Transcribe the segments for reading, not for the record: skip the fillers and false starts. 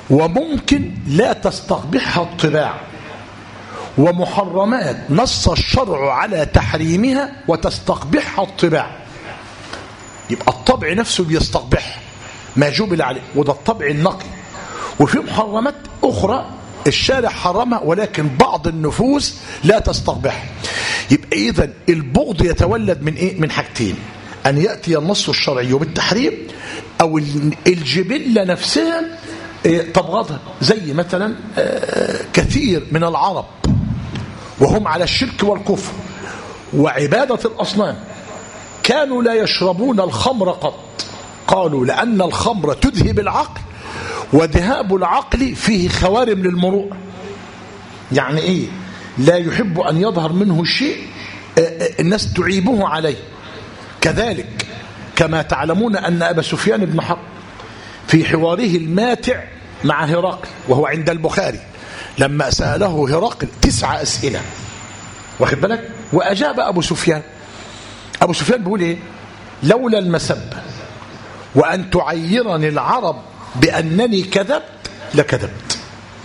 وممكن لا تستقبحها الطباع، ومحرمات نص الشرع على تحريمها وتستقبحها الطباع. يبقى الطبع نفسه بيستقبح ما جبل عليه، وده الطبع النقي. وفي محرمات أخرى الشارع حرمها ولكن بعض النفوس لا تستقبح. يبقى إذن البغض يتولد من إيه؟ من حاجتين: أن يأتي النص الشرعي بالتحريم، أو الجبلة نفسها تبغضها. زي مثلا كثير من العرب وهم على الشرك والكفر وعبادة الأصنام كانوا لا يشربون الخمر قط. قالوا لأن الخمر تذهب العقل، وذهاب العقل فيه خوارم للمروءة. يعني إيه؟ لا يحب أن يظهر منه شيء الناس تعيبه عليه. كذلك كما تعلمون أن أبا سفيان بن حرب في حواره الماتع مع هرقل، وهو عند البخاري، لما سأله هرقل 9 أسئلة، واخد بالك، وأجاب أبو سفيان. أبو سفيان بيقول إيه؟ لولا المسب وأن تعيرني العرب بأنني كذبت لكذبت.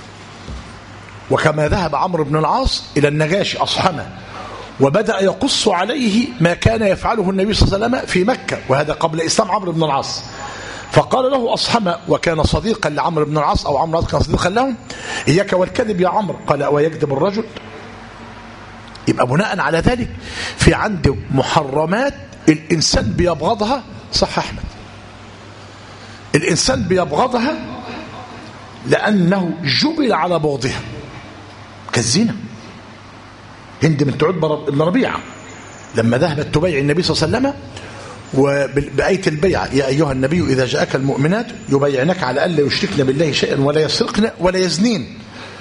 وكما ذهب عمرو بن العاص إلى النجاشي أصحمه وبدأ يقص عليه ما كان يفعله النبي صلى الله عليه وسلم في مكة، وهذا قبل إسلام عمرو بن العاص. فقال له أصحمه وكان صديقا لعمرو بن العاص، أو عمرو كان صديقا لهم: إياك والكذب يا عمرو. قال: ويكذب الرجل؟ يبقى بناء على ذلك في عنده محرمات الإنسان بيبغضها. صح أحمد؟ الإنسان بيبغضها لأنه جبل على بغضها، كالزنا. هند بنت عتبة بن ربيعة لما ذهبت تبايع النبي صلى الله عليه وسلم وبآية البيعة: يا أيها النبي إذا جاءك المؤمنات يبايعنك على ألا يشركن بالله شيئا ولا يسرقن ولا يزنين.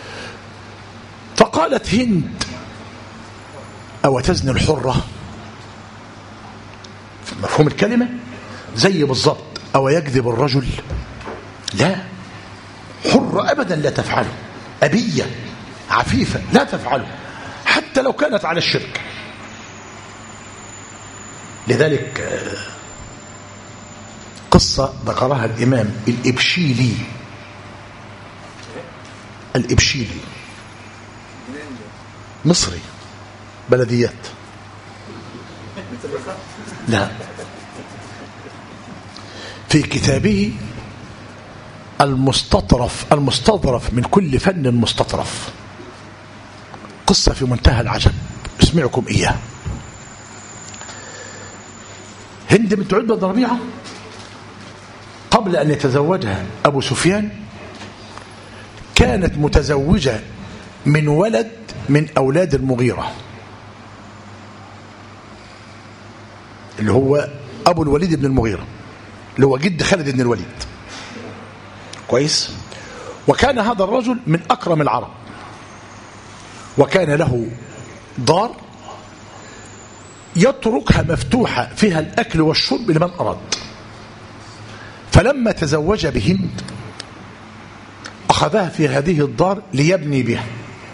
فقالت هند: أو تزني الحرة؟ مفهوم الكلمة زي بالضبط. أو يكذب الرجل؟ لا، حرة أبدا لا تفعله، أبية عفيفة لا تفعله حتى لو كانت على الشرك. لذلك قصة ذكرها الإمام الإبشيلي مصري، بلديات، لا، في كتابه المستظرف من كل فن مستطرف، قصة في منتهى العجب، اسمعكم إياه. هند بنت عتبة بن ربيعة قبل أن يتزوجها أبو سفيان كانت متزوجة من ولد من أولاد المغيرة، اللي هو أبو الوليد بن المغيرة، اللي هو جد خالد بن الوليد. كويس. وكان هذا الرجل من أكرم العرب، وكان له دار يتركها مفتوحة فيها الأكل والشرب لمن أراد. فلما تزوج بهند أخذها في هذه الدار ليبني بها،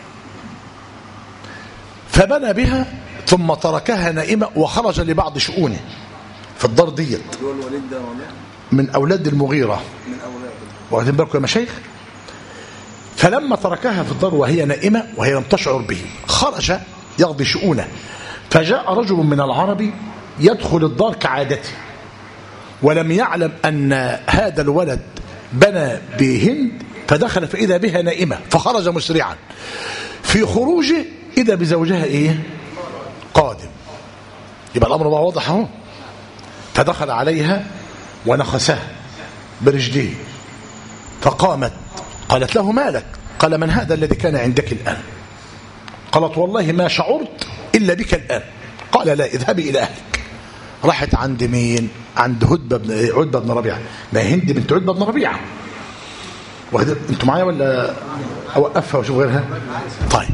فبنى بها ثم تركها نائمة وخرج لبعض شؤونه في الدار ديت. من أولاد المغيرة، واخدين بالكم يا مشايخ؟ فلما تركها في الدار وهي نائمة وهي لم تشعر به، خرج يقضي شؤونه. فجاء رجل من العرب يدخل الدار كعادته، ولم يعلم أن هذا الولد بنى بهند، فدخل فإذا بها نائمة، فخرج مسرعا. في خروجه إذا بزوجها إيه؟ قادم. يبقى الأمر بقى واضح اهو. فدخل عليها ونخسها برجليه، فقامت قالت له: ما لك؟ قال: من هذا الذي كان عندك الآن؟ قالت: والله ما شعرت إلا بك الآن. قال: لا، اذهبي إلى أهلك. راحت عند مين؟ عند عتبة بن ربيعة. ما هند بنت عتبة بن ربيعة. انتوا معايا ولا أوقفها وشوف غيرها؟ طيب.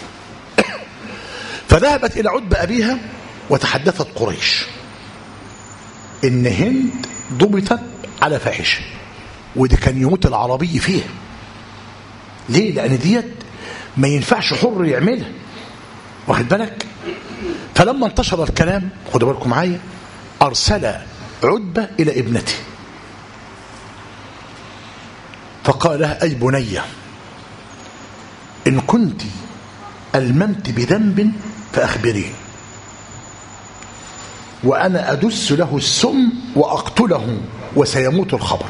فذهبت إلى عتبة أبيها وتحدثت قريش إن هند ضبطت على فاحشة، وده كان يموت العربي فيها. ليه؟ لأن ديت ما ينفعش حر يعملها، واخد بالك؟ فلما انتشر الكلام، خدوا بالكم معايا، أرسل عتبة إلى ابنته فقال لها: أي بنية، إن كنت ألممت بذنب فأخبرين، وأنا أدس له السم وأقتله وسيموت الخبر.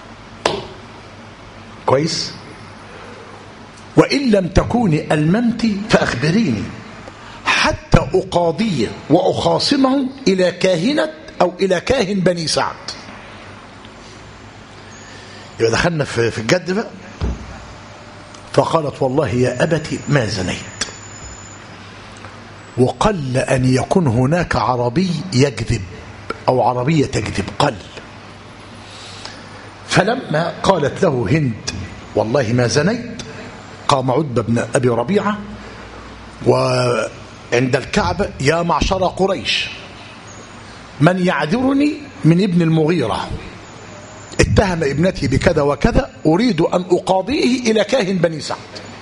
كويس؟ وإن لم تكوني ألممت فأخبريني حتى أقاضيه وأخاصمه إلى كاهنة أو إلى كاهن بني سعد. يبقى دخلنا في الجد بقى. فقالت: والله يا أبت ما زنيت، وقل أن يكون هناك عربي يكذب أو عربية تكذب، قل. فلما قالت له هند: والله ما زنيت، قام عتبة بن أبي ربيعة وعند الكعبة: يا معشر قريش، من يعذرني من ابن المغيرة، اتهم ابنتي بكذا وكذا، أريد أن أقاضيه إلى كاهن بني سعد.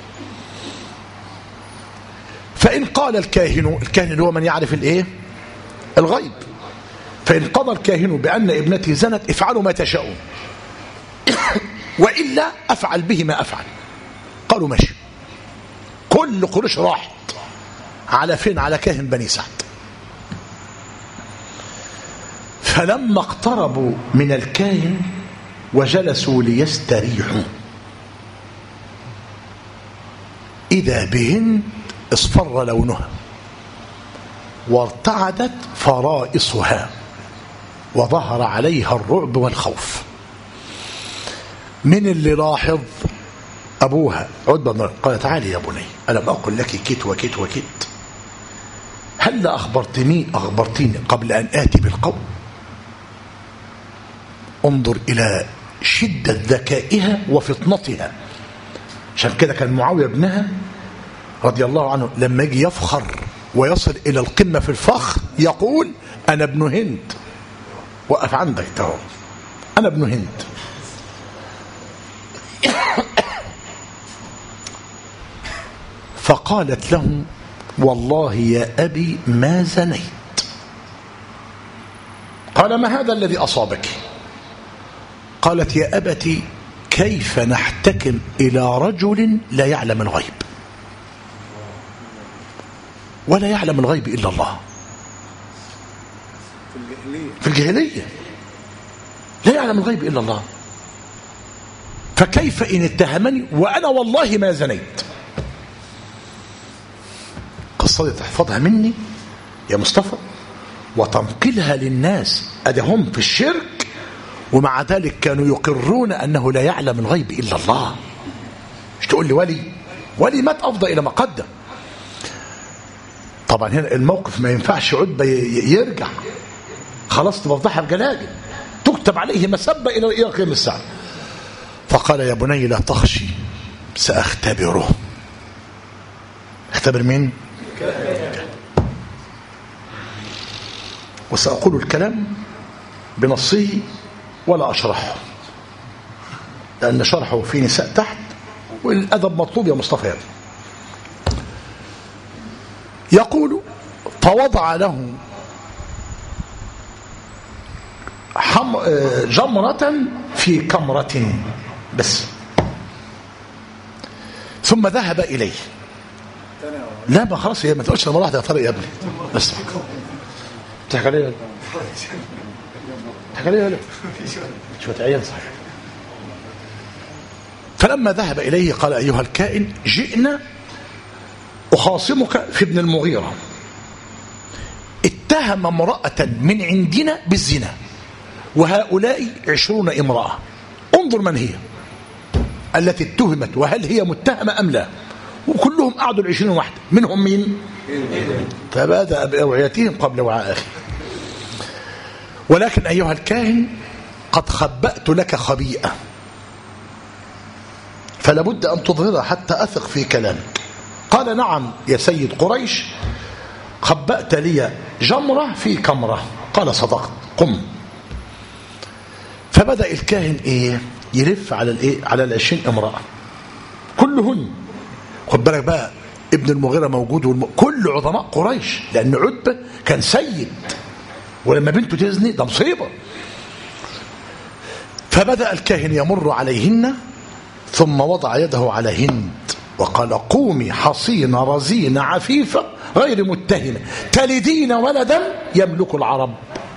فإن قال الكاهن هو من يعرف الإيه؟ الغيب. فإن قضى الكاهن بأن ابنتي زنت افعلوا ما تشاءون، وإلا أفعل به ما أفعل. قالوا ماشي. كل قريش راحت على فين؟ على كاهن بني سعد. فلما اقتربوا من الكاهن وجلسوا ليستريحوا، إذا بهن اصفر لونها وارتعدت فرائصها وظهر عليها الرعب والخوف. من اللي لاحظ؟ أبوها عتبة. قال: تعالي يا بني، ألم أقل لك كت وكت وكت؟ هل أخبرتني قبل أن آتي بالقول؟ انظر إلى شدة ذكائها وفطنتها. عشان كده كان معاوية ابنها رضي الله عنه لما يجي يفخر ويصل إلى القمة في الفخر يقول: أنا ابن هند. وقف عندك تهو، أنا ابن هند. فقالت له: والله يا أبي ما زنيت. قال: ما هذا الذي أصابك؟ قالت: يا أبتي، كيف نحتكم إلى رجل لا يعلم الغيب؟ ولا يعلم الغيب إلا الله. في الجاهلية لا يعلم الغيب إلا الله، فكيف إن اتهمني وأنا والله ما زنيت؟ قصة تحفظها مني يا مصطفى وتنقلها للناس. أدهم في الشرك ومع ذلك كانوا يقرون أنه لا يعلم الغيب إلا الله. مش تقول لي ولي مات أفضى إلى ما قدم. طبعا هنا الموقف ما ينفعش عتبة يرجع، خلاص تفضحها بجلاجل، تكتب عليه مسبة إلى قيام الساعة. فقال: يا بني لا تخشي، سأختبره. اختبر مين؟ وسأقول الكلام بنصه ولا أشرحه، لأن شرحه في نساء تحت، والأدب مطلوب يا مصطفى. يقول: فوضع له جمرة في كمرة بس، ثم ذهب إليه. لا ما خلاص، هي ما تقولش لما واحدة يا طارق يا ابني، بس تحكي عليها شوية عيال صحيح. فلما ذهب إليه قال: أيها الكائن، جئنا أخاصمك في ابن المغيرة، اتهم امرأة من عندنا بالزنا، وهؤلاء 20 امرأة، انظر من هي التي اتهمت وهل هي متهمة أم لا. وكلهم قعدوا 20 واحدة، منهم مين؟ فبدأ بأوعيتهم قبل وعاء أخي. ولكن أيها الكاهن، قد خبأت لك خبيئة، فلابد أن تظهرها حتى أثق في كلامك. قال: نعم يا سيد قريش، خبأت لي جمرة في كمرة. قال: صدقت، قم. فبدأ الكاهن يلف على 20 امرأة كلهن. خد بالك بقى، ابن المغيرة موجود كل عظماء قريش، لأن عتبة كان سيد، ولما بنته تزني ده مصيبة. فبدأ الكاهن يمر عليهن ثم وضع يده على هند وقال قومي حصينة رزينة عفيفة غير متهمة تلدين ولدا يملك العرب.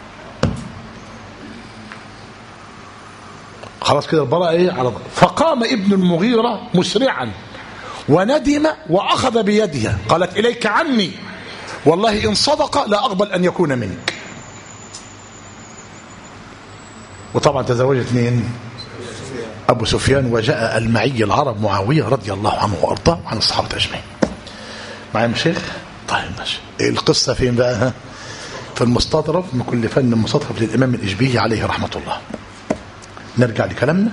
خلاص كده البراءة ايه على ضرب. فقام ابن المغيرة مسرعا وندم وأخذ بيدها قالت إليك عني والله إن صدق لا أقبل أن يكون منك. وطبعا تزوجت مين؟ أبو سفيان. وجاء المعي العرب معاوية رضي الله عنه وأرضاه وعن الصحابة أجمعين. معايا مشيخ؟ طيب ماشي. القصة فين بقى؟ في المستطرف من كل فن مستطرف للإمام الإشبيلي عليه رحمة الله. نرجع لكلامنا.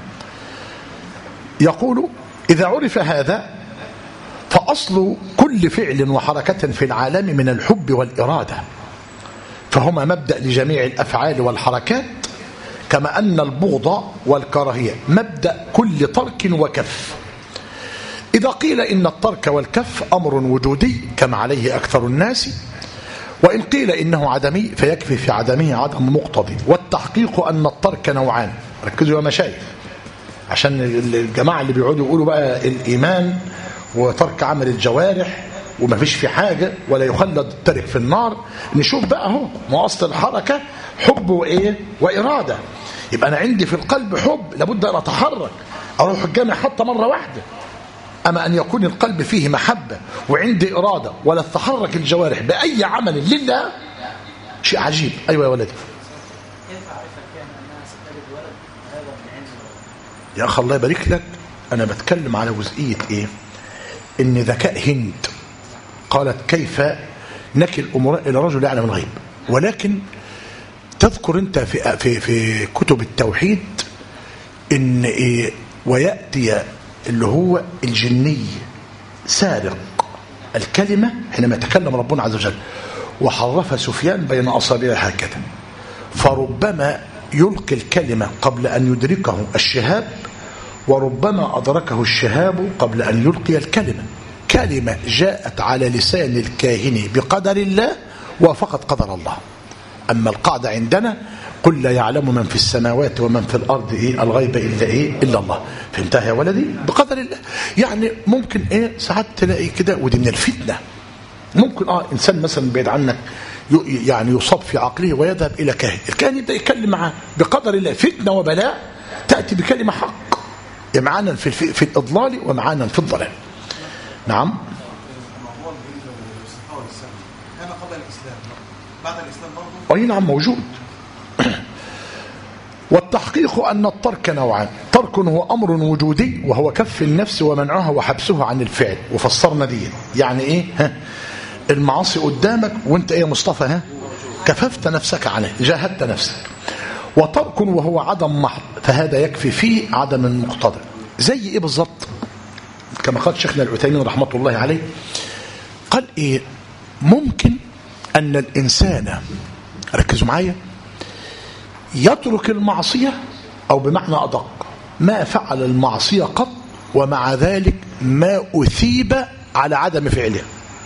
يقول إذا عرف هذا فأصل كل فعل وحركة في العالم من الحب والإرادة، فهما مبدأ لجميع الأفعال والحركات، كما أن البغض والكراهية مبدأ كل ترك وكف. إذا قيل إن الترك والكف أمر وجودي كما عليه أكثر الناس، وإن قيل إنه عدمي فيكفي في عدمه عدم مقتضي. والتحقيق أن الترك نوعان. ركزوا يا مشايخ عشان الجماعة اللي بيقعدوا يقولوا بقى الإيمان وترك عمل الجوارح وما فيش في حاجة ولا يخلد الترك في النار. نشوف بقى اهو ما أصل الحركة حب وإيه وإرادة. يبقى أنا عندي في القلب حب لابد أن أتحرك أروح الجامع حتى مرة واحدة. أما أن يكون القلب فيه محبة وعندي إرادة ولا تتحرك الجوارح بأي عمل لله شيء عجيب. أيوة يا ولدي. يا أخي الله يبارك لك. أنا بتكلم على جزئية إيه؟ إن ذكاء هند قالت كيف نكل أمور إلى رجل يعلم الغيب. ولكن تذكر أنت في كتب التوحيد إن إيه ويأتي اللي هو الجني سارق الكلمة حينما يتكلم ربنا عز وجل وحرف سفيان بين أصابعه هكذا، فربما يلقي الكلمة قبل أن يدركه الشهاب وربما أدركه الشهاب قبل أن يلقي الكلمة. كلمة جاءت على لسان الكاهن بقدر الله وفقط قدر الله. أما القاعدة عندنا قل لا يعلم من في السماوات ومن في الأرض إيه الغيب إلا الله. فهمتها يا ولدي؟ بقدر الله. يعني ممكن إيه ساعات تلاقي كده ودي من الفتنة. ممكن إنسان مثلا بعيد عنك يعني يصاب في عقله ويذهب إلى كاهن، الكاهن يبدأ يتكلم معاه بقدر الله. فتنة وبلاء تأتي بكلمة حق معانا في الإضلال ومعانا في الضلال. نعم. كان قبل الإسلام بعد الإسلام برضه؟ أي نعم موجود. والتحقيق أن الترك نوعان. ترك هو أمر وجودي وهو كف النفس ومنعها وحبسها عن الفعل. وفسرنا دي يعني إيه؟ المعاصي قدامك وانت إيه مصطفى كففت نفسك عنه جاهدت نفسك. وترك وهو عدم محض فهذا يكفي فيه عدم المقتضى. زي إيه بالضبط؟ كما قال شيخنا العثيمين رحمة الله عليه قال إيه ممكن أن الإنسان ركزوا معايا يترك المعصية أو بمعنى أدق ما فعل المعصية قط ومع ذلك ما أثيب على عدم فعله.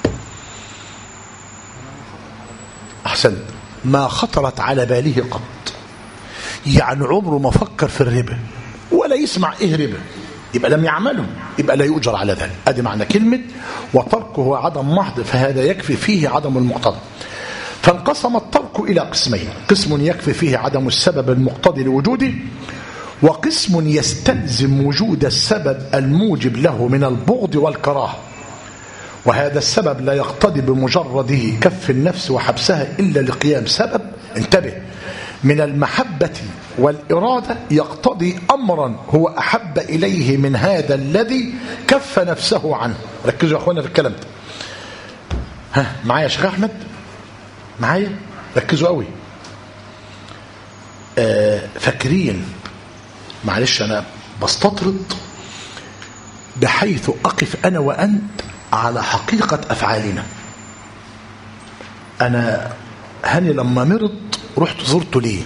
أحسنت. ما خطرت على باله قط، يعني عمره ما فكر في الربا ولا يسمع إيه ربا، يبقى لم يعمله، يبقى لا يؤجر على ذلك. أدي معنى كلمة وتركه عدم محض فهذا يكفي فيه عدم المقتضى. فانقسم الترك إلى قسمين: قسم يكفي فيه عدم السبب المقتضي لوجوده، وقسم يستلزم وجود السبب الموجب له من البغض والكراهة، وهذا السبب لا يقتضي بمجرده كف النفس وحبسها إلا لقيام سبب انتبه من المحبة والإرادة يقتضي أمرا هو أحب إليه من هذا الذي كف نفسه عنه. ركزوا يا أخوانا في الكلام ده. معايا يا شيخ أحمد؟ معايا؟ ركزوا قوي. فاكرين معلش أنا بستطرد بحيث أقف أنا وأنت على حقيقة أفعالنا. أنا هاني لما مرض رحت زرته ليه؟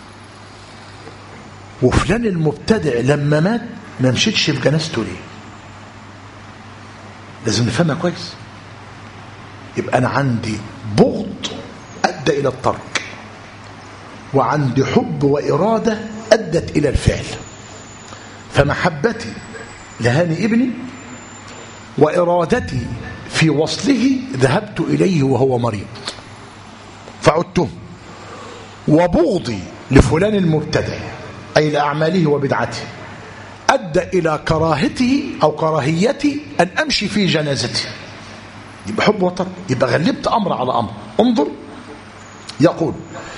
وفلان المبتدع لما مات ما مشيتش في جنازته ليه؟ لازم نفهمها كويس. يبقى أنا عندي بغض أدى إلى الترك، وعندي حب وإرادة أدت إلى الفعل. فمحبتي لهاني ابني وإرادتي في وصله ذهبت إليه وهو مريض فعدته، وبغضي لفلان المبتدع أي لأعماله وبدعته أدى إلى كراهته أو كراهيتي أن أمشي في جنازته. يبقى حب وطن، يبقى غلبت أمر على أمر. انظر يقول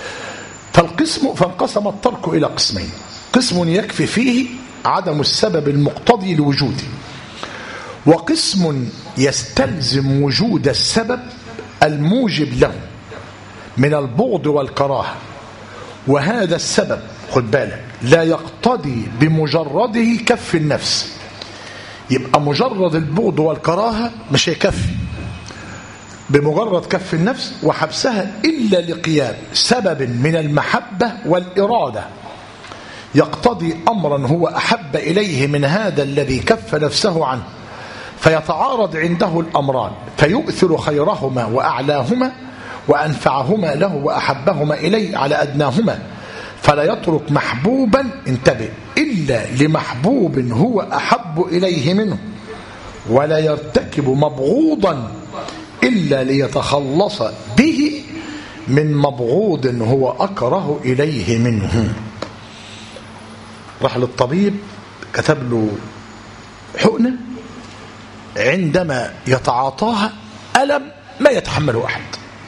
فانقسم الترك إلى قسمين: قسم يكفي فيه عدم السبب المقتضي لوجوده، وقسم يستلزم وجود السبب الموجب له من البغض والكراهة، وهذا السبب خد بالك لا يقتضي بمجرده كف النفس. يبقى مجرد البغض والكراهة مش هيكفي بمجرد كف النفس وحبسها إلا لقيام سبب من المحبة والإرادة يقتضي أمرا هو أحب إليه من هذا الذي كف نفسه عنه، فيتعارض عنده الأمران فيؤثر خيرهما وأعلاهما وأنفعهما له وأحبهما إليه على أدناهما، فلا يترك محبوبا انتبه إلا لمحبوب هو أحب إليه منه، ولا يرتكب مبغوضا إلا ليتخلص به من مبغوض هو أكره إليه منه. راح للطبيب كتب له حقنة عندما يتعاطاها ألم ما يتحمله أحد،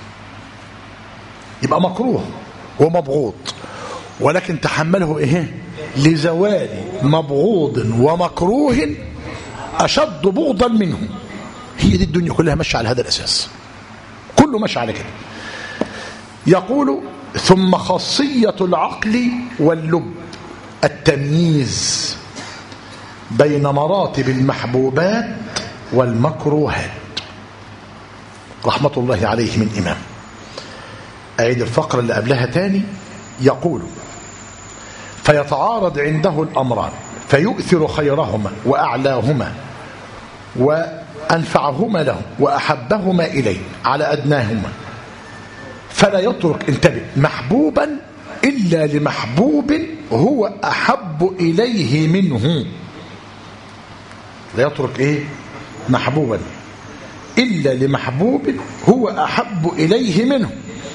يبقى مكروه ومبغوض، ولكن تحمله إيه؟ لزوال مبغوض ومكروه أشد بغضا منه. هي دي الدنيا كلها ماشيه على هذا الأساس، كله ماشي على كده. يقول ثم خاصية العقل واللب التمييز بين مراتب المحبوبات والمكروهات. رحمة الله عليه من إمام. أعيد الفقرة اللي قبلها تاني. يقول فيتعارض عنده الأمران فيؤثر خيرهما وأعلاهما وأنفعهما له وأحبهما إليه على أدناهما، فلا يترك انتبه محبوبا إلا لمحبوب هو أحب إليه منه. لا يترك إيه؟ محبوبا إلا لمحبوب هو أحب إليه منه.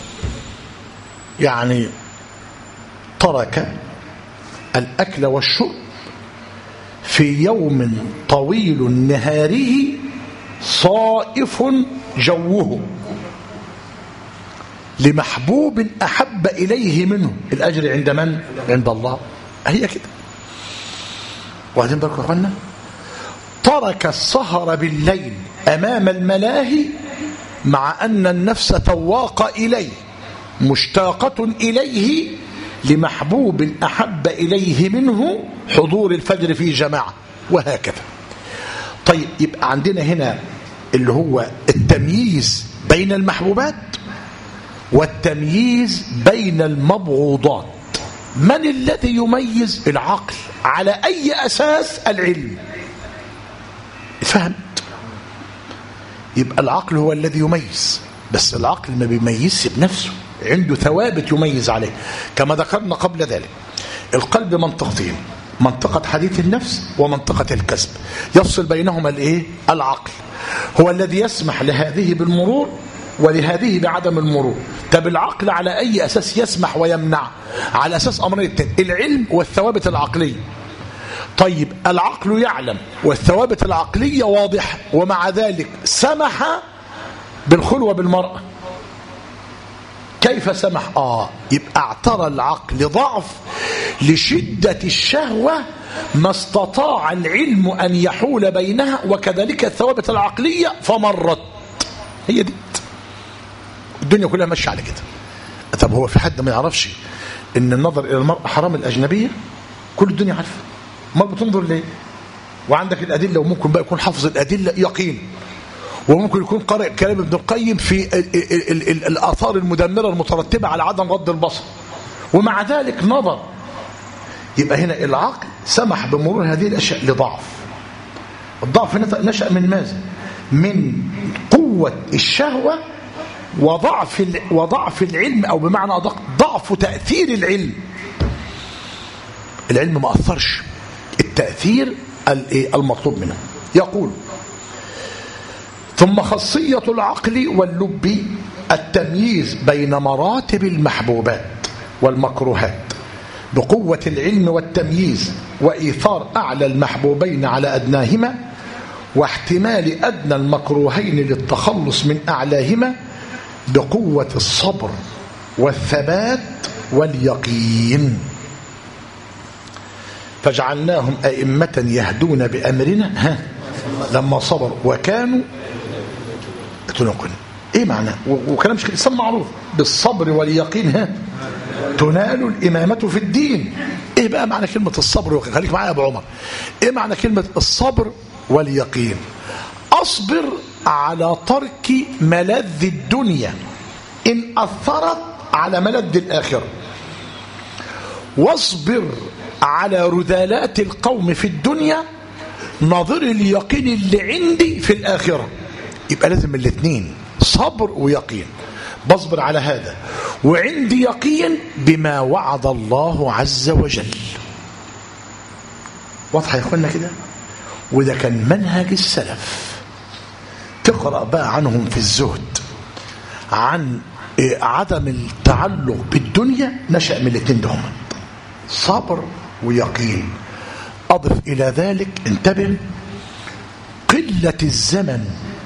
يعني ترك الأكل والشرب في يوم طويل نهاره صائف جوه لمحبوب أحب إليه منه. الأجر عند من؟ عند الله. هي كده. وبعدين بقى يا اخوانا ترك السهر بالليل أمام الملاهي مع أن النفس تواق إليه مشتاقة إليه لمحبوب أحب إليه منه حضور الفجر في جماعة، وهكذا. طيب يبقى عندنا هنا اللي هو التمييز بين المحبوبات والتمييز بين المبغوضات. من الذي يميز؟ العقل. على أي أساس؟ العلم. فهمت؟ يبقى العقل هو الذي يميز، بس العقل ما بيميزش بنفسه، عنده ثوابت يميز عليه. كما ذكرنا قبل ذلك القلب منطقتين: منطقة حديث النفس ومنطقة الكسب. يفصل بينهما الايه؟ العقل هو الذي يسمح لهذه بالمرور ولهذه بعدم المرور. طب العقل على أي أساس يسمح ويمنع؟ على أساس أمرين التاني: العلم والثوابت العقلية. طيب العقل يعلم والثوابت العقلية واضحة، ومع ذلك سمح بالخلوة بالمرأة. كيف سمح؟ يبقى اعترى العقل ضعف لشدة الشهوة ما استطاع العلم أن يحول بينها، وكذلك الثوابت العقلية فمرت. هي دي الدنيا كلها ماشيه على كده. طب هو في حد ما يعرفش ان النظر الى المرأة حرام الأجنبية؟ كل الدنيا عارفه. ما بتنظر ليه؟ وعندك الأدلة، وممكن بقى يكون حافظ الأدلة يقين، وممكن يكون قارئ كلام ابن القيم في الآثار المدمرة المترتبة على عدم غض البصر، ومع ذلك نظر. يبقى هنا العقل سمح بمرور هذه الأشياء لضعف. الضعف نشأ من ماذا؟ من قوة الشهوة وضعف العلم، أو بمعنى أدق ضعف تأثير العلم. العلم ما أثرش، التأثير المطلوب منه. يقول: ثم خاصية العقل واللب التمييز بين مراتب المحبوبات والمكروهات بقوة العلم والتمييز، وإيثار أعلى المحبوبين على أدناهما، واحتمال أدنى المكروهين للتخلص من أعلاهما بقوة الصبر والثبات واليقين. فجعلناهم أئمة يهدون بأمرنا لما صبروا وكانوا يتقون. ايه معنى؟ وكلام شيخ الإسلام معروف: بالصبر واليقين تنال الإمامة في الدين. ايه بقى معنى كلمة الصبر واليقين؟ خليك معايا يا ابو عمر. ايه معنى كلمة الصبر واليقين؟ أصبر على ترك ملذ الدنيا إن أثرت على ملذ الآخرة، واصبر على رذالات القوم في الدنيا نظر اليقين اللي عندي في الآخرة. يبقى لازم الاثنين، صبر ويقين. بصبر على هذا وعندي يقين بما وعد الله عز وجل. واضحة يا اخوانا كده؟ وده كان منهج السلف. تقرأ بقى عنهم في الزهد عن عدم التعلق بالدنيا، نشأ من الاثنين دهم: صبر ويقين. أضف إلى ذلك، انتبه، قلة الزمن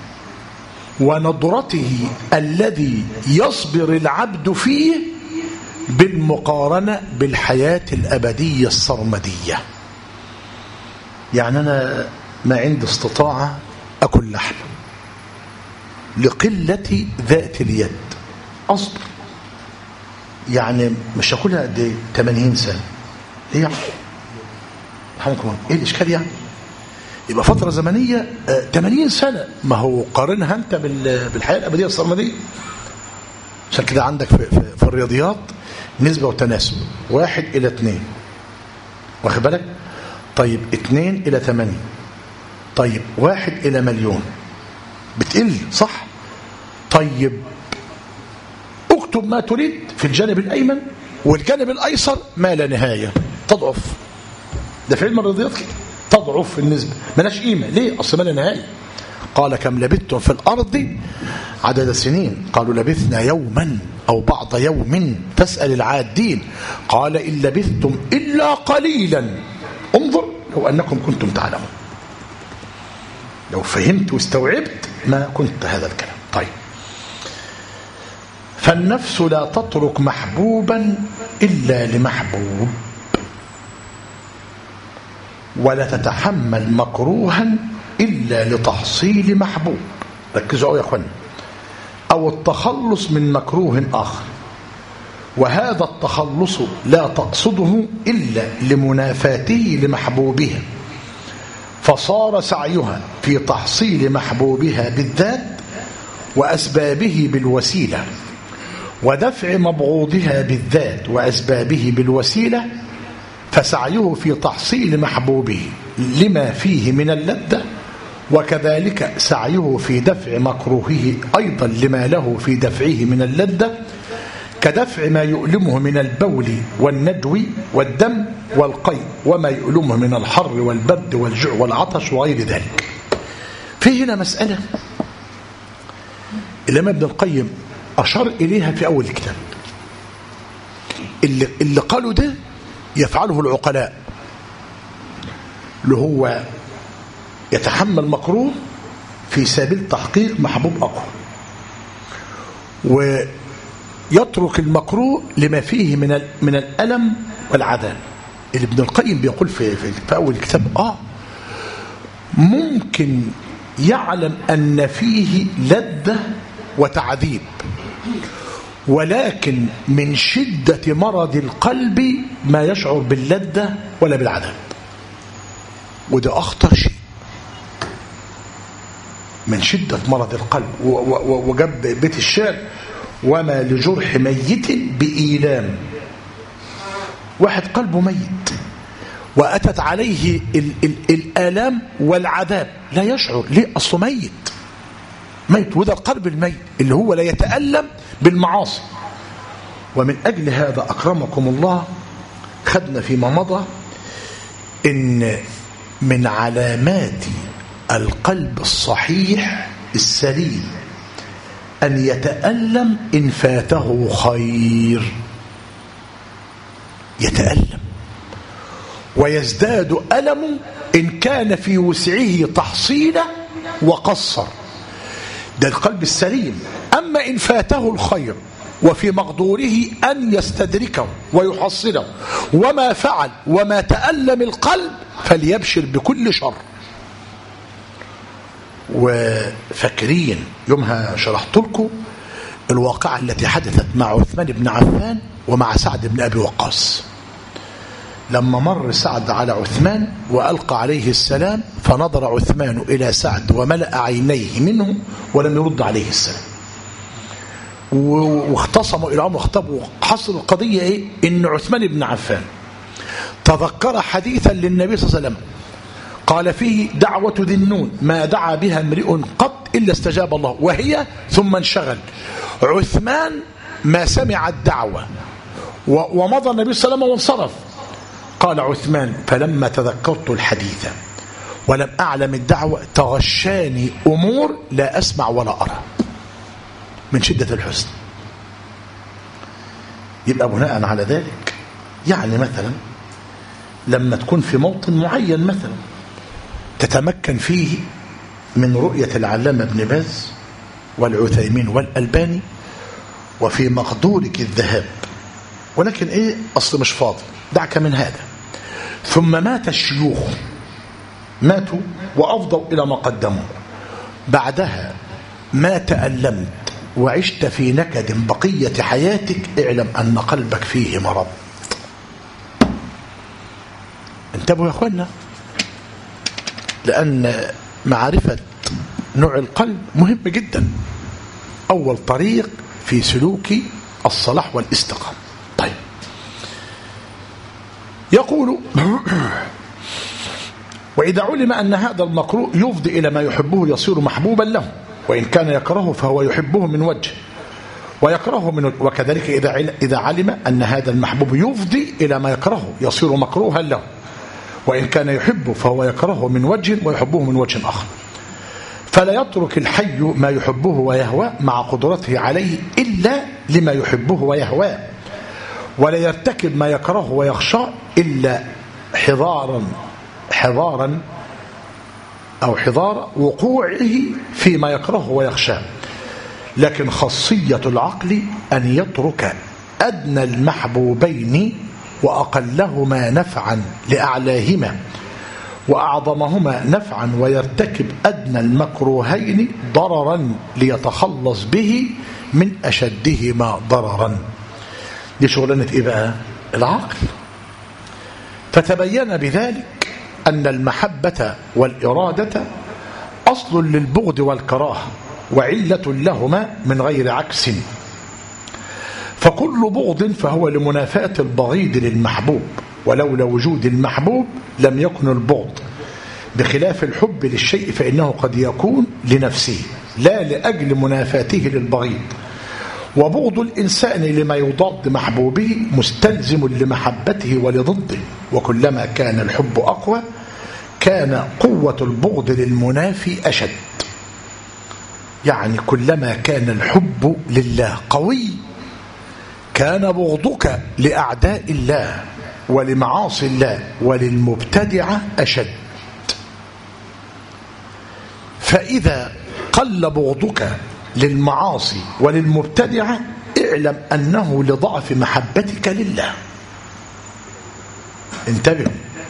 وندرته الذي يصبر العبد فيه بالمقارنة بالحياة الأبدية السرمدية. يعني أنا ما عندي استطاعة أكل لحم لقلة ذات اليد، أصبر. يعني مش هاكلها قد ايه؟ 80 سنة. ايه يعني؟ ايه الإشكال يعني؟ يبقى فترة زمنية 80 سنة. ما هو قارنها أنت بالحياة الأبدية السرمدية. عشان كده عندك في الرياضيات نسبة وتناسب 1:2. واخد بالك؟ طيب 2:8. طيب 1:1,000,000. بتقل صح؟ طيب اكتب ما تريد في الجانب الأيمن والجانب الأيسر ما لا نهاية، تضعف. ده في علم الرياضيات كده، تضعف النسبة، ملاش قيمة. ليه؟ أصل ما لا نهاية. قال: كم لبثتم في الأرض عدد سنين؟ قالوا: لبثنا يوما أو بعض يوم فاسأل العادين. قال: إن لبثتم إلا قليلا. انظر لو أنكم كنتم تعلمون. لو فهمت واستوعبت ما كنت هذا الكلام. طيب، فالنفس لا تترك محبوبا إلا لمحبوب، ولا تتحمل مكروها إلا لتحصيل محبوب. ركزوا قوي يا اخوانا. أو التخلص من مكروه آخر، وهذا التخلص لا تقصده إلا لمنافاته لمحبوبها، فصار سعيها في تحصيل محبوبها بالذات وأسبابه بالوسيلة، ودفع مبغوضها بالذات وأسبابه بالوسيلة، فسعيه في تحصيل محبوبه لما فيه من اللذة، وكذلك سعيه في دفع مكروهه أيضا لما له في دفعه من اللذة، كدفع ما يؤلمه من البول والندو والدم والقيء، وما يؤلمه من الحر والبرد والجوع والعطش وغير ذلك. في هنا مسألة الإمام ابن القيم أشار إليها في أول الكتاب. اللي قالوا ده يفعله العقلاء، اللي هو يتحمل مكروه في سبيل تحقيق محبوب أقوى، ويترك المكروه لما فيه من الألم والعذاب. اللي ابن القيم بيقول في أول الكتاب ممكن يعلم أن فيه لذة وتعذيب، ولكن من شدة مرض القلب ما يشعر باللذة ولا بالعذاب. وده أخطر شيء، من شدة مرض القلب. وجاب بيت الشعر: وما لجرح ميت بإيلام. واحد قلبه ميت وأتت عليه الآلام والعذاب لا يشعر. ليه؟ أصله ميت. وده القلب الميت اللي هو لا يتألم بالمعاصي. ومن أجل هذا أكرمكم الله خدنا فيما مضى إن من علامات القلب الصحيح السليم أن يتألم إن فاته خير، يتألم ويزداد ألم إن كان في وسعه تحصيله وقصر، ده القلب السليم. أما إن فاته الخير وفي مقدوره أن يستدركه ويحصله وما فعل وما تألم القلب فليبشر بكل شر. وفاكرين يومها شرحت لكم الواقعة التي حدثت مع عثمان بن عفان ومع سعد بن أبي وقاص، لما مر سعد على عثمان وألقى عليه السلام، فنظر عثمان إلى سعد وملأ عينيه منه ولم يرد عليه السلام، واختصموا إلى عمر الخطاب. وحصل القضية إيه؟ إن عثمان بن عفان تذكر حديثا للنبي صلى الله عليه وسلم قال فيه: دعوة ذي النون ما دعا بها امرئ قط إلا استجاب الله، وهي ثم انشغل. عثمان ما سمع الدعوة ومضى النبي صلى الله عليه وسلم وانصرف. قال عثمان: فلما تذكرت الحديث ولم أعلم الدعوة تغشاني أمور لا أسمع ولا أرى من شدة الحزن. يبقى بناء على ذلك يعني مثلا لما تكون في موطن معين مثلا تتمكن فيه من رؤية العلامة ابن باز والعثيمين والألباني وفي مقدورك الذهاب، ولكن إيه أصل مش فاضي، دعك من هذا. ثم مات الشيوخ، ماتوا وأفضوا إلى ما قدموا، بعدها ما تألمت وعشت في نكد بقية حياتك، اعلم أن قلبك فيه مرض. انتبهوا يا أخوانا، لأن معرفة نوع القلب مهم جدا، أول طريق في سلوك الصلاح والاستقامة. طيب، يقول: وإذا علم أن هذا المكروه يفضي إلى ما يحبه يصير محبوبا له، وإن كان يكرهه فهو يحبه من وجه ويكرهه من وجه، وكذلك إذا علم أن هذا المحبوب يفضي إلى ما يكرهه يصير مكروها له، وإن كان يحبه فهو يكرهه من وجه ويحبه من وجه آخر. فلا يترك الحي ما يحبه ويهواه مع قدرته عليه إلا لما يحبه ويهواه، ولا يرتكب ما يكرهه ويخشى إلا حضار وقوعه فيما يكرهه ويخشاه. لكن خاصية العقل أن يترك أدنى المحبوبين وأقلهما نفعا لأعلاهما وأعظمهما نفعا، ويرتكب أدنى المكروهين ضررا ليتخلص به من أشدهما ضررا. دي شغلانة إيه بقى؟ العقل. فتبين بذلك أن المحبة والإرادة أصل للبغض والكراهة وعلة لهما من غير عكس، فكل بغض فهو لمنافاة البغيض للمحبوب، ولولا وجود المحبوب لم يكن البغض، بخلاف الحب للشيء فإنه قد يكون لنفسه لا لأجل منافاته للبغيض. وبغض الإنسان لما يضاد محبوبه مستلزم لمحبته ولضده، وكلما كان الحب أقوى كان قوة البغض للمنافي أشد. يعني كلما كان الحب لله قوي كان بغضك لأعداء الله ولمعاصي الله وللمبتدعة أشد. فإذا قل بغضك للمعاصي وللمبتدعة اعلم أنه لضعف محبتك لله. انتبه،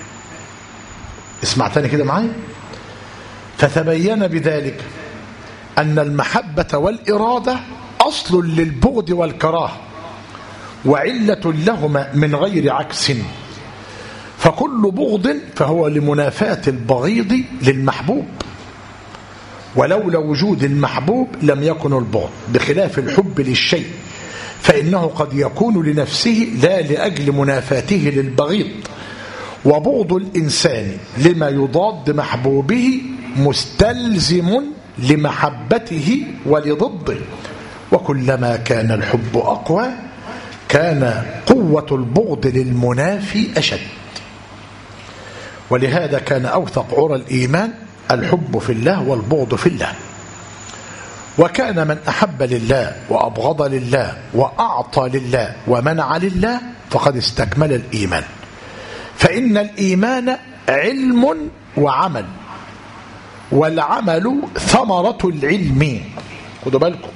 اسمع تاني كده معايا. فتبين بذلك أن المحبة والإرادة أصل للبغض والكراهة وعلة لهما من غير عكس، فكل بغض فهو لمنافاة البغيض للمحبوب، ولولا وجود المحبوب لم يكن البغض، بخلاف الحب للشيء فإنه قد يكون لنفسه لا لأجل منافاته للبغيض. وبغض الإنسان لما يضاد محبوبه مستلزم لمحبته ولضده، وكلما كان الحب أقوى كان قوة البغض للمنافي أشد. ولهذا كان أوثق عرى الإيمان الحب في الله والبغض في الله. وكان من أحب لله وأبغض لله وأعطى لله ومنع لله فقد استكمل الإيمان. فإن الإيمان علم وعمل، والعمل ثمرة العلم. خدوا بالكم،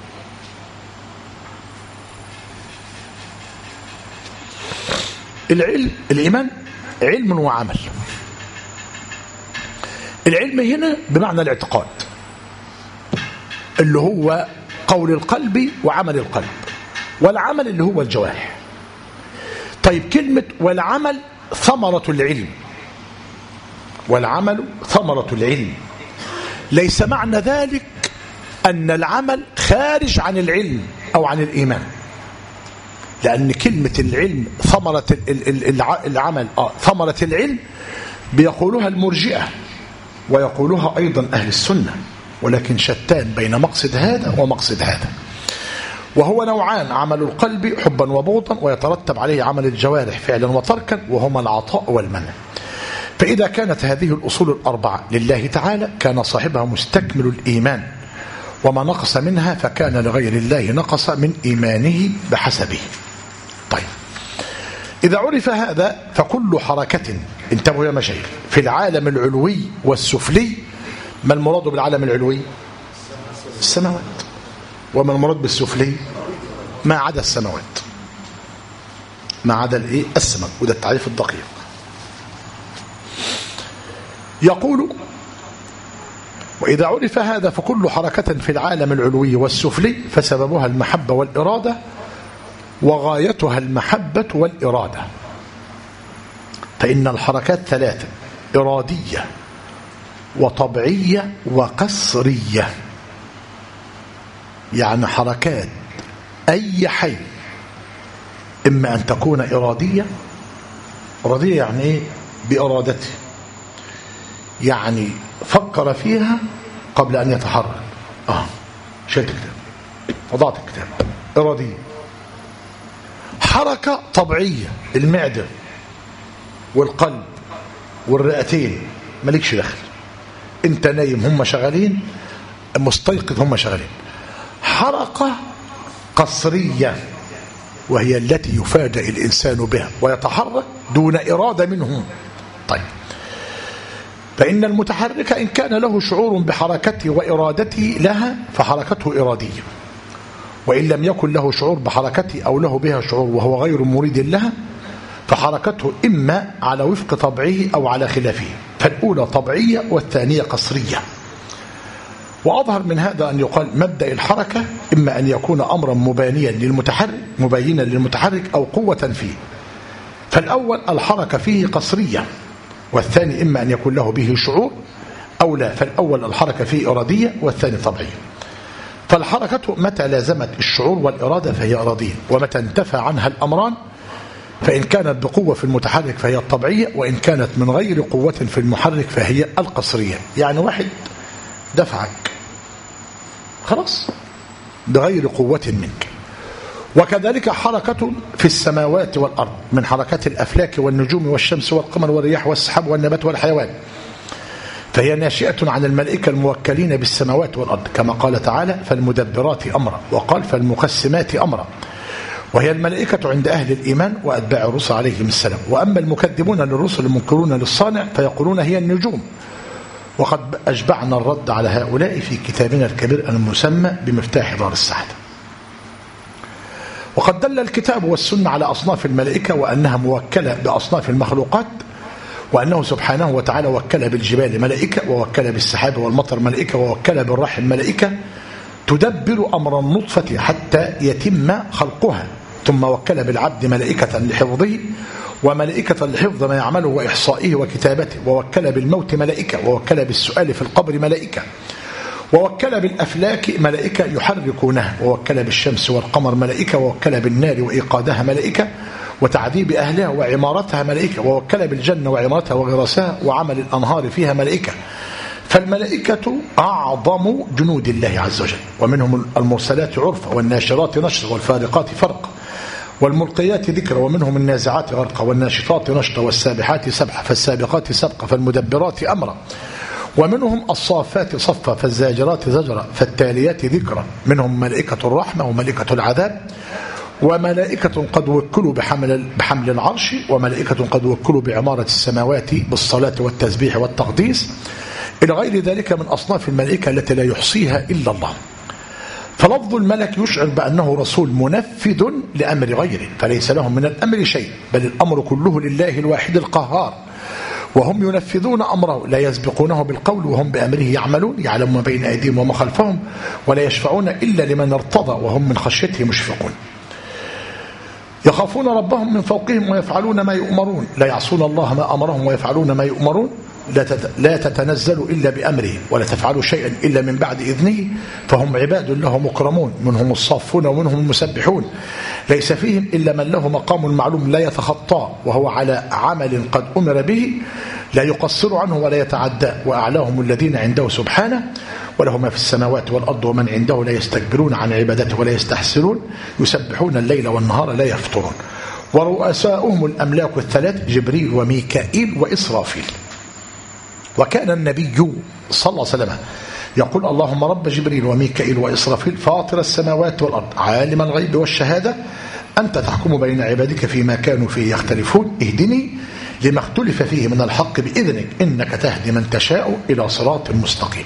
الإيمان علم وعمل. العلم هنا بمعنى الاعتقاد اللي هو قول القلب وعمل القلب، والعمل اللي هو الجوارح. طيب كلمة والعمل ثمرة العلم، والعمل ثمرة العلم، ليس معنى ذلك أن العمل خارج عن العلم أو عن الإيمان، لأن كلمة العلم ثمرة العمل ثمرة العلم بيقولها المرجئة ويقولها أيضا أهل السنة، ولكن شتان بين مقصد هذا ومقصد هذا. وهو نوعان: عمل القلب حبا وبغضا، ويترتب عليه عمل الجوارح فعلا وتركا، وهما العطاء والمنع. فإذا كانت هذه الأصول الأربعة لله تعالى كان صاحبها مستكمل الإيمان، وما نقص منها فكان لغير الله نقص من إيمانه بحسبه. طيب، إذا عرف هذا فكل حركة، انتبهوا يا مشايخ، في العالم العلوي والسفلي. ما المراد بالعالم العلوي؟ السماوات. وما المراد بالسفلي؟ ما عدا السماوات، ما عدا السماء، وده التعريف الدقيق. يقول: وإذا عرف هذا فكل حركة في العالم العلوي والسفلي فسببها المحبة والإرادة، وغايتها المحبة والإرادة. فإن الحركات ثلاثة: إرادية وطبيعية وقصرية. يعني حركات أي حي إما أن تكون إرادية. إرادية يعني إيه؟ بإرادته، يعني فكر فيها قبل أن يتحرك. شلت كتاب، وضعت الكتاب، إرادية. حركة طبيعية، المعدة والقلب والرئتين مالكش دخل، انت نايم هم شغالين، مستيقظ هم شغالين. حركة قصرية وهي التي يفاجأ الإنسان بها ويتحرك دون إرادة منه. طيب، فإن المتحرك إن كان له شعور بحركته وإرادته لها فحركته إرادية، وإن لم يكن له شعور بحركته أو له بها شعور وهو غير مريد لها فحركته إما على وفق طبعه أو على خلافه، فالأولى طبيعية والثانية قصرية. وأظهر من هذا أن يقال مبدأ الحركة إما أن يكون أمرا مبينا للمتحرك أو قوة فيه، فالأول الحركة فيه قصرية، والثاني إما أن يكون له به شعور أو لا، فالأول الحركة فيه إرادية والثاني طبيعية. فالحركة متى لازمت الشعور والإرادة فهي إرادية، ومتى انتفى عنها الأمران فإن كانت بقوة في المتحرك فهي الطبيعية، وإن كانت من غير قوة في المحرك فهي القصرية. يعني واحد دفعك خلاص بغير قوة منك. وكذلك حركة في السماوات والأرض من حركات الأفلاك والنجوم والشمس والقمر والرياح والسحاب والنبات والحيوان، فهي ناشئة عن الملائكة الموكلين بالسماوات والأرض، كما قال تعالى: فالمدبرات أمرا، وقال: فالمقسمات أمرا، وهي الملائكة عند أهل الإيمان وأتباع الرسل عليهم السلام. وأما المكذبون للرسل المنكرون للصانع فيقولون هي النجوم، وقد أشبعنا الرد على هؤلاء في كتابنا الكبير المسمى بمفتاح دار السعادة. وقد دل الكتاب والسنة على أصناف الملائكة وأنها موكلة بأصناف المخلوقات، وأنه سبحانه وتعالى وكل بالجبال ملائكة، ووكل بالسحاب والمطر ملائكة، ووكل بالرحم ملائكة تدبر أمر النطفة حتى يتم خلقها، ثم وكل بالعبد ملائكة لحفظه وملائكة لحفظ ما يعمله وإحصائه وكتابته، ووكل بالموت ملائكة، ووكل بالسؤال في القبر ملائكة، ووكل بالأفلاك ملائكة يحركونها، ووكل بالشمس والقمر ملائكة، ووكل بالنار وإيقادها ملائكة وتعذيب أهلها وعمارتها ملائكة، ووكل بالجنة وعمارتها وغراسها وعمل الأنهار فيها ملائكة. فالملائكة أعظم جنود الله عز وجل، ومنهم المرسلات عرفا والناشرات نشرا والفارقات فرقا والملقيات ذكرا ومنهم النازعات غرقا والناشطات نشطا والسابحات سبحا فالسابقات سبقا فالمدبرات أمرا ومنهم الصافات صفا فالزاجرات زجرا فالتاليات ذكرا منهم ملائكة الرحمة وملائكة العذاب وملائكة قد وكلوا بحمل العرش وملائكة قد وكلوا بعمارة السماوات بالصلاة والتسبيح والتقديس إلى غير ذلك من أصناف الملائكة التي لا يحصيها إلا الله. فلفظ الملك يشعر بأنه رسول منفذ لأمر غيره فليس لهم من الأمر شيء بل الأمر كله لله الواحد القهار وهم ينفذون أمره لا يسبقونه بالقول وهم بأمره يعملون يعلم ما بين أيديهم وما خلفهم ولا يشفعون إلا لمن ارتضى وهم من خشيته مشفقون. يخافون ربهم من فوقهم ويفعلون ما يؤمرون لا يعصون الله ما أمرهم ويفعلون ما يؤمرون لا تتنزل إلا بأمره ولا تفعلوا شيئا إلا من بعد إذنه فهم عباد له مكرمون منهم الصافون ومنهم المسبحون ليس فيهم إلا من له مقام معلوم لا يتخطى وهو على عمل قد أمر به لا يقصر عنه ولا يتعدى وأعلاهم الذين عنده سبحانه وله ما في السماوات والأرض ومن عنده لا يستكبرون عن عبادته ولا يستحسرون يسبحون الليل والنهار لا يفترون. ورؤساؤهم الأملاك الثلاث جبريل وميكائيل وإسرافيل. وكان النبي صلى الله عليه وسلم يقول اللهم رب جبريل وميكائيل وإسرافيل فاطر السماوات والأرض عالم الغيب والشهادة أنت تحكم بين عبادك فيما كانوا فيه يختلفون اهدني لما اختلف فيه من الحق بإذنك إنك تهدي من تشاء إلى صراط مستقيم.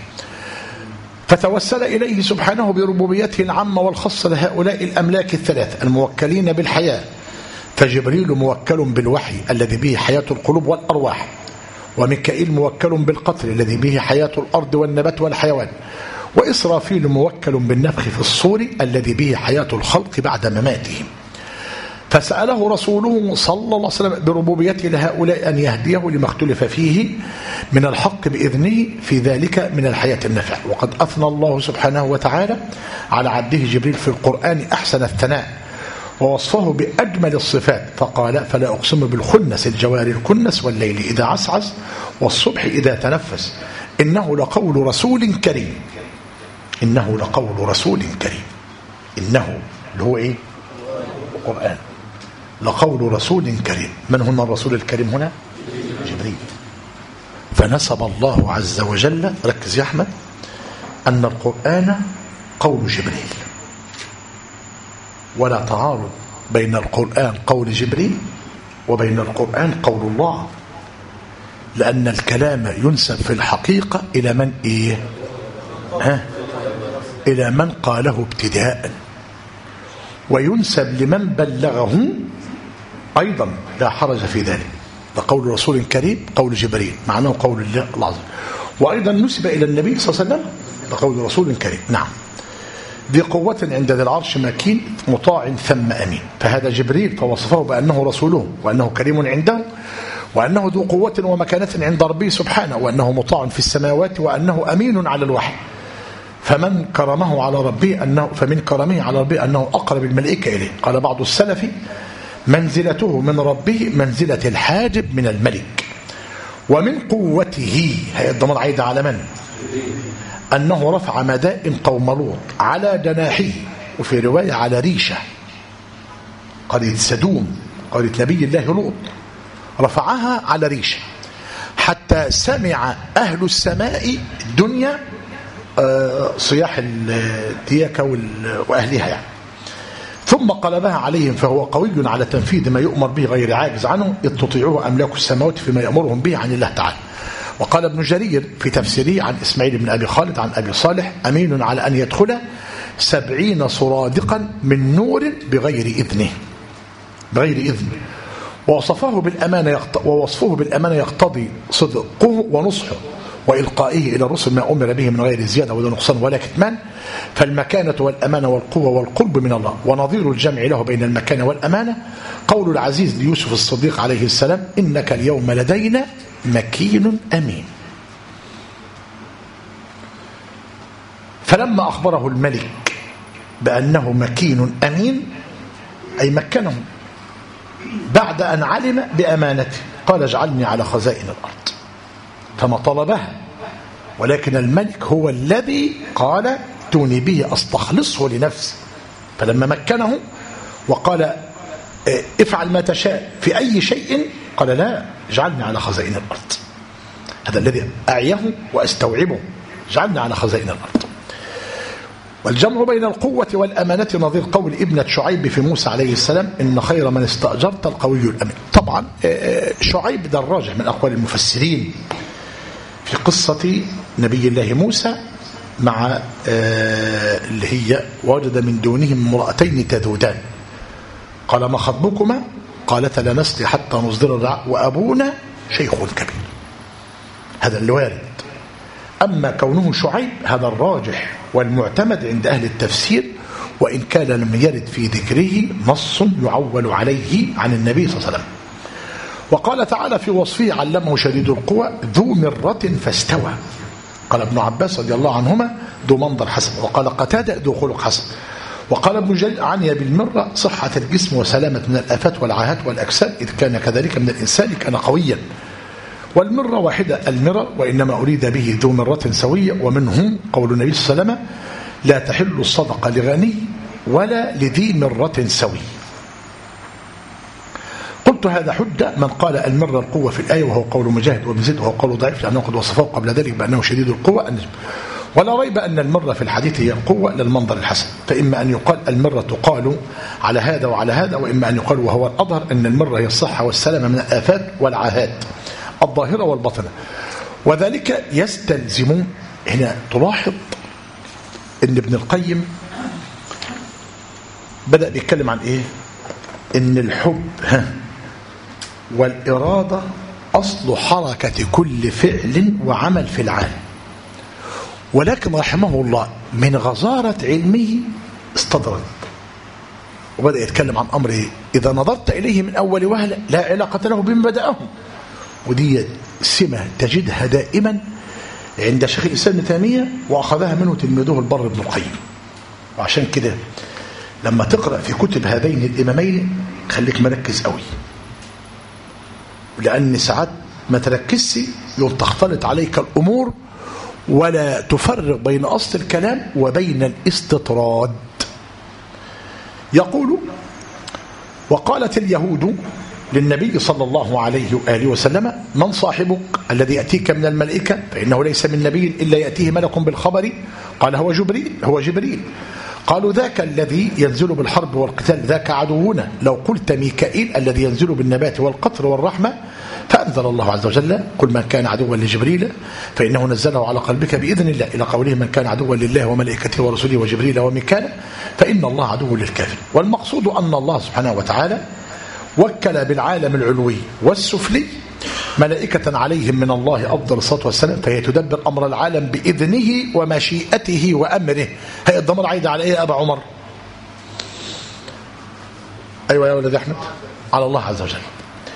فتوسل إليه سبحانه بربوبيته العامة والخاصة لهؤلاء الأملاك الثلاث الموكلين بالحياة فجبريل موكل بالوحي الذي به حياة القلوب والأرواح وميكائيل موكل بالقتل الذي به حياة الأرض والنبات والحيوان وإسرافيل موكل بالنفخ في الصور الذي به حياة الخلق بعد مماتهم. فسأله رسوله صلى الله عليه وسلم بربوبيته لهؤلاء أن يهديه لما اختلف فيه من الحق بإذنه في ذلك من الحياة النافعة. وقد أثنى الله سبحانه وتعالى على عبده جبريل في القرآن أحسن الثناء ووصفه بأجمل الصفات فقال فلا أقسم بالخنس الجوار الكنس والليل إذا عسعس والصبح إذا تنفس إنه لقول رسول كريم إنه لقول رسول كريم إنه اللي هو إيه القرآن لقول رسول كريم. من هنا الرسول الكريم هنا؟ جبريل. فنسب الله عز وجل ركز يا أحمد أن القرآن قول جبريل ولا تعارض بين القرآن قول جبريل وبين القرآن قول الله لأن الكلام ينسب في الحقيقة إلى من إيه إلى من قاله ابتداء وينسب لمن بلغه أيضا لا حرج في ذلك. فقول رسول كريم قول جبريل معناه قول الله العظيم وأيضا نسب إلى النبي صلى الله عليه وسلم بقول رسول كريم. نعم ذي قوة عند ذي العرش مكين مطاع ثم أمين. فهذا جبريل فوصفه بأنه رسوله وأنه كريم عنده وأنه ذو قوة ومكانة عند ربه سبحانه وأنه مطاع في السماوات وأنه أمين على الوحي. فمن كرمه على ربه فمن كرمه على ربه أنه أقرب الملائكة إليه. قال بعض السلف منزلته من ربه منزلة الحاجب من الملك. ومن قوته هي الضمان عيد على من أنه رفع مدائن قوم لوط على جناحه وفي رواية على ريشة قرية سدوم قرية نبي الله لوط رفعها على ريشة حتى سمع أهل السماء الدنيا صياح الديكة وأهلها يعني. ثم قلبها عليهم فهو قوي على تنفيذ ما يؤمر به غير عاجز عنه إذ تطيعوه أملاك السماوات فيما يأمرهم به عن الله تعالى. وقال ابن جرير في تفسيره عن إسماعيل بن أبي خالد عن أبي صالح أمين على أن يدخل 70 صرادقا من نور بغير إذنه ووصفه بالأمانة يقتضي صدقه ونصحه وإلقائه إلى الرسل ما أمر به من غير زيادة ولا نقصان ولا كتمان. فالمكانة والأمانة والقوة والقرب من الله ونظير الجمع له بين المكانة والأمانة قول العزيز ليوسف الصديق عليه السلام إنك اليوم لدينا مكين أمين. فلما أخبره الملك بأنه مكين أمين أي مكنه بعد أن علم بأمانته قال اجعلني على خزائن الأرض فما طلبها ولكن الملك هو الذي قال توني به أستخلصه لنفسي. فلما مكنه وقال افعل ما تشاء في أي شيء، قال لا، اجعلني على خزائن الأرض. هذا الذي أعيه وأستوعبه، اجعلني على خزائن الأرض. والجمع بين القوة والأمانة نظير قول ابنة شعيب في موسى عليه السلام: إن خير من استأجرت القوي الأمين. طبعا شعيب ده الراجح من أقوال المفسرين في قصة نبي الله موسى مع اللي هي وجد من دونهم امرأتين تذودان، قال: ما خطبكما؟ قالتا: لا نسقي حتى نصدر الرعاء وأبونا شيخ كبير. هذا اللي وارد. أما كونه شعيب هذا الراجح والمعتمد عند أهل التفسير، وإن كان لم يرد في ذكره نص يعول عليه عن النبي صلى الله عليه وسلم. وقال تعالى في وصفه: علمه شديد القوى ذو مرة فاستوى. قال ابن عباس رضي الله عنهما: ذو منظر حسن. وقال قتادة: ذو خلق حسن. وقال ابن جرير: عني بالمرة صحة الجسم وسلامة من الآفات والعاهات والأجساد، إذ كان كذلك من الإنسان كان قويا. والمرة واحدة المرر، وإنما أريد به ذو مرة سوية. ومنهم قول النبي صلى الله عليه وسلم: لا تحل الصدقة لغني ولا لذي مرة سوي. قلت: هذا حجة من قال المرة القوة في الآية، وهو قول مجاهد وابن زيد، وهو قول ضعيف لأنه قد وصفه قبل ذلك بأنه شديد القوة. ولا ريب أن المرة في الحديث هي القوة للمنظر الحسن، فإما أن يقال المرة تقال على هذا وعلى هذا، وإما أن يقال وهو الأظهر أن المرة هي الصحة والسلامة من الآفات والعاهات الظاهرة والباطنة. وذلك يستلزم، هنا تلاحظ أن ابن القيم بدأ بيتكلم عن إيه؟ أن الحب والإرادة أصل حركة كل فعل وعمل في العالم، ولكن رحمه الله من غزارة علمه استدرك وبدأ يتكلم عن أمر إيه؟ إذا نظرت إليه من أول وهلة لا علاقة له بما بدأه. ودي سمة تجدها دائما عند شيخ الإسلام ابن تيمية، وأخذها منه تلميذه البر ابن القيم. وعشان كده لما تقرأ في كتب هذين الإمامين خليك مركز قوي، لأن ساعات ما تركزش يوم تختلط عليك الأمور ولا تفرق بين أصل الكلام وبين الاستطراد. يقول: وقالت اليهود للنبي صلى الله عليه وآله وسلم: من صاحبك الذي يأتيك من الملائكة؟ فإنه ليس من نبي إلا يأتيه ملك بالخبر. قال: هو جبريل. قالوا: ذاك الذي ينزل بالحرب والقتال ذاك عدونا. لو قلت ميكائيل الذي ينزل بالنبات والقطر والرحمة. فأنزل الله عز وجل: قل من كان عدوا لجبريل فإنه نزله على قلبك بإذن الله، إلى قوله: من كان عدوا لله وملائكته ورسله وجبريل وميكال فإن الله عدو للكافر. والمقصود أن الله سبحانه وتعالى وكل بالعالم العلوي والسفلي ملائكة عليهم من الله أفضل الصلاة والسلام، فهي تدبر أمر العالم بإذنه ومشيئته وأمره. هي الضمير عايدة على إيه يا أبا عمر؟ أيوة يا ولد أحمد، على الله عز وجل.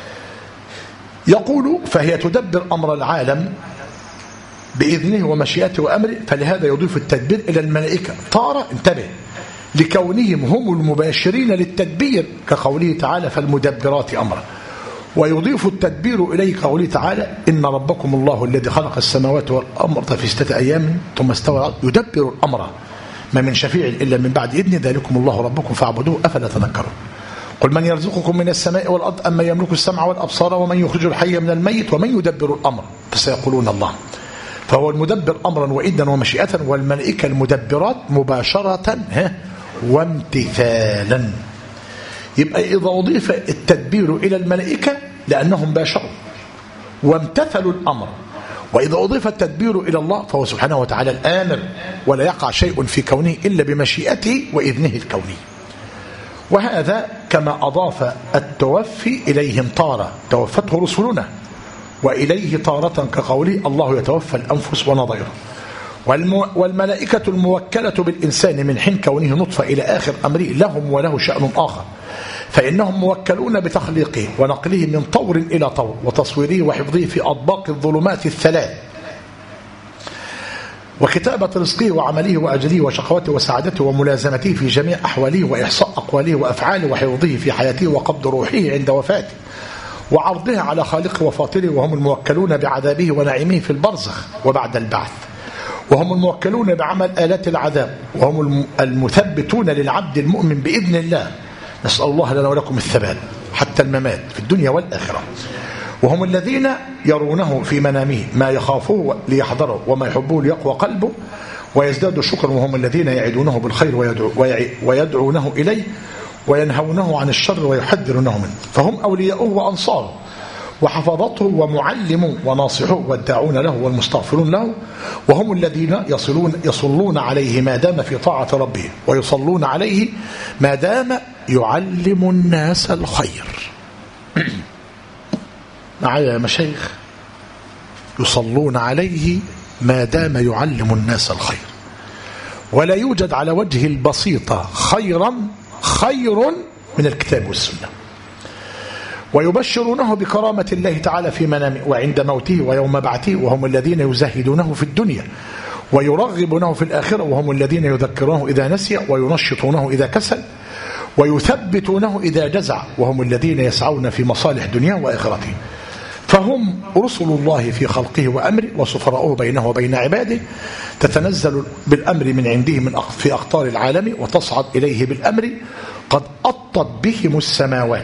يقول: فهي تدبر أمر العالم بإذنه ومشيئته وأمره، فلهذا يضيف التدبير إلى الملائكة طارة، انتبه، لكونهم هم المباشرين للتدبير، كقوله تعالى: فالمدبرات أمرا. ويضيف التدبير إليه كقوله تعالى: إن ربكم الله الذي خلق السماوات والأرض في 6 أيام ثم استوى على العرش يدبر الأمر ما من شفيع إلا من بعد إذن ذلكم الله ربكم فاعبدوه أفلا تذكرون. قل من يرزقكم من السماء والأرض أما يملك السمع والأبصار ومن يخرج الحي من الميت ومن يدبر الأمر فسيقولون الله. فهو المدبر أمرا وإذنا ومشيئة، والملائكة المدبرات مباشرة وامتثالا. يبقى إذا أضيف التدبير إلى الملائكة لأنهم باشروا وامتثلوا الأمر، وإذا أضيف التدبير إلى الله فهو سبحانه وتعالى الآمر، ولا يقع شيء في كونه إلا بمشيئته وإذنه الكوني. وهذا كما أضاف التوفي إليهم طارة توفته رسلنا، وإليه طارة كقوله: الله يتوفى الأنفس ونظيره. والملائكة الموكلة بالإنسان من حين كونه نطفة إلى آخر أمره لهم وله شأن آخر، فإنهم موكلون بتخليقه ونقله من طور إلى طور وتصويره وحفظه في أطباق الظلمات الثلاث، وكتابة رزقه وعمله وأجله وشقوته وسعادته وملازمته في جميع أحواله وإحصاء أقواله وأفعاله وحفظه في حياته وقبض روحه عند وفاته وعرضها على خالقه وفاطره. وهم الموكلون بعذابه ونعيمه في البرزخ وبعد البعث، وهم الموكلون بعمل آلات العذاب، وهم المثبتون للعبد المؤمن بإذن الله نسأل الله لنا ولكم الثبات حتى الممات في الدنيا والآخرة. وهم الذين يرونه في منامه ما يخافوه ليحذره وما يحبوه ليقوى قلبه ويزداد شكرا، وهم الذين يعدونه بالخير ويدعونه إليه وينهونه عن الشر ويحذرونه منه، فهم أولياؤه وأنصاره وحفظته ومعلمه وناصحه والداعون له والمستغفرون له، وهم الذين يصلون عليه ما دام في طاعة ربه ويصلون عليه ما دام يعلم الناس الخير. معايا يا مشايخ؟ يصلون عليه ما دام يعلم الناس الخير. ولا يوجد على وجه البسيطة خير من الكتاب والسنة. ويبشرونه بكرامة الله تعالى في منامه وعند موته ويوم بعثه، وهم الذين يزهدونه في الدنيا ويرغبونه في الآخرة، وهم الذين يذكرونه إذا نسي وينشطونه إذا كسل ويثبتونه إذا جزع، وهم الذين يسعون في مصالح دنياه وآخرته. فهم رسل الله في خلقه وأمره وسفراؤه بينه وبين عباده، تتنزل بالأمر من عنده في أقطار العالم وتصعد إليه بالأمر، قد أطت بهم السماوات.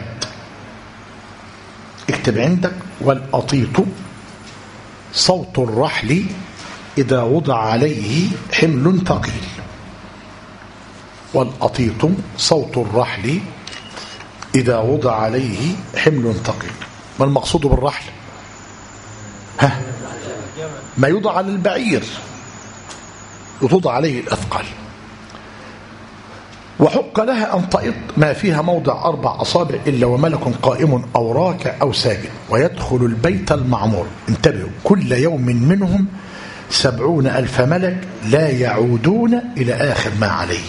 اكتب عندك: والأطيط صوت الرحل إذا وضع عليه حمل ثقيل. والأطيط صوت الرحل إذا وضع عليه حمل ثقيل. ما المقصود بالرحل؟ ما يوضع على البعير وتوضع عليه الأثقال. وحق لها أن تئط ما فيها موضع 4 أصابع إلا وملك قائم أو راكع أو ساجد، ويدخل البيت المعمور. انتبهوا: كل يوم منهم 70,000 ملك لا يعودون إلى آخر ما عليه.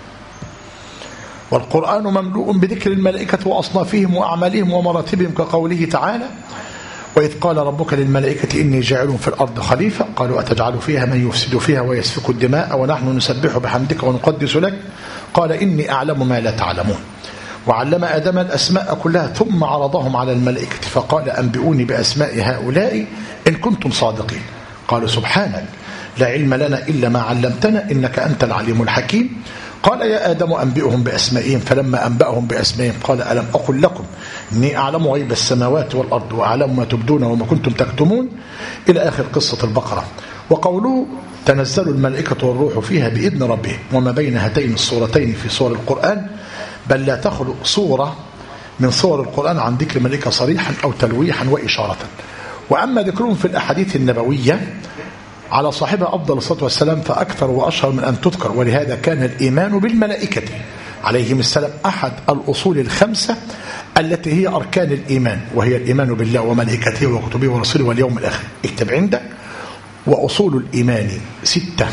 والقرآن مملوء بذكر الملائكة وأصنافهم وأعمالهم ومراتبهم، كقوله تعالى: وإذ قال ربك للملائكة إني جاعل في الأرض خليفة قالوا أتجعل فيها من يفسد فيها ويسفك الدماء ونحن نسبح بحمدك ونقدس لك قال إني أعلم ما لا تعلمون. وعلم آدم الأسماء كلها ثم عرضهم على الملائكة فقال أنبئوني بأسماء هؤلاء إن كنتم صادقين. قالوا سبحانك لا علم لنا إلا ما علمتنا إنك أنت العليم الحكيم. قال يا آدم أنبئهم بأسمائهم، فلما أنبأهم بأسمائهم قال ألم أقل لكم إني أعلم غيب السماوات والأرض وأعلم ما تبدون وما كنتم تكتمون، إلى آخر قصة البقرة. وقوله تنزل الملائكة والروح فيها بإذن ربهم، وما بين هاتين الصورتين في سور القرآن، بل لا تخلو صورة من صور القرآن عن ذكر الملائكة صريحا أو تلويحا وإشارة. وأما ذكرهم في الأحاديث النبوية على صاحبها أفضل الصلاة والسلام فأكثر وأشهر من أن تذكر. ولهذا كان الإيمان بالملائكة عليهم السلام أحد الأصول ال5 التي هي أركان الإيمان، وهي الإيمان بالله وملائكته وكتبه ورسله واليوم الآخر. اكتب عندك: وأصول الإيمان 6.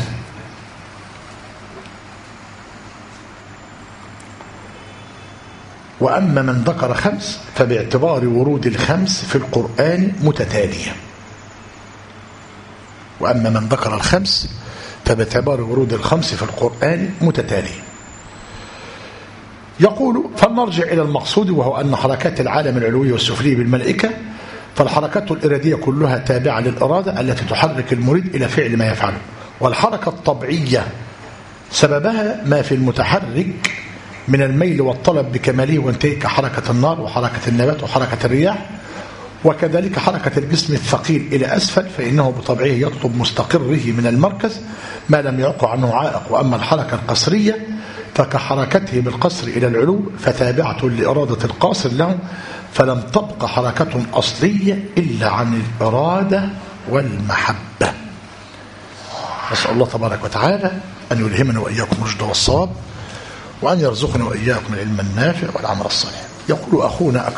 وأما من ذكر 5 فباعتبار ورود ال5 في القرآن متتالية. وأما من ذكر 5 فباعتبار ورود ال5 في القرآن متتالية. يقول: فلنرجع إلى المقصود، وهو أن حركات العالم العلوي والسفلي بالملائكة، فالحركات الإرادية كلها تابعة للإرادة التي تحرك المريد إلى فعل ما يفعله. والحركة الطبيعية سببها ما في المتحرك من الميل والطلب بكماله وانتهى، كحركة النار وحركة النبات وحركة الرياح. وكذلك حركة الجسم الثقيل إلى أسفل، فإنه بطبعه يطلب مستقره من المركز ما لم يعق عنه عائق. وأما الحركة القصرية فكحركته بالقصر إلى العلو، فتابعة لإرادة القاصر له، فلم تبق حركة أصلية إلا عن الإرادة والمحبة. نسأل الله تبارك وتعالى أن يلهمنا وإياكم الرشد والصواب، وأن يرزقنا وإياكم العلم النافع والعمل الصالح. يقول أخونا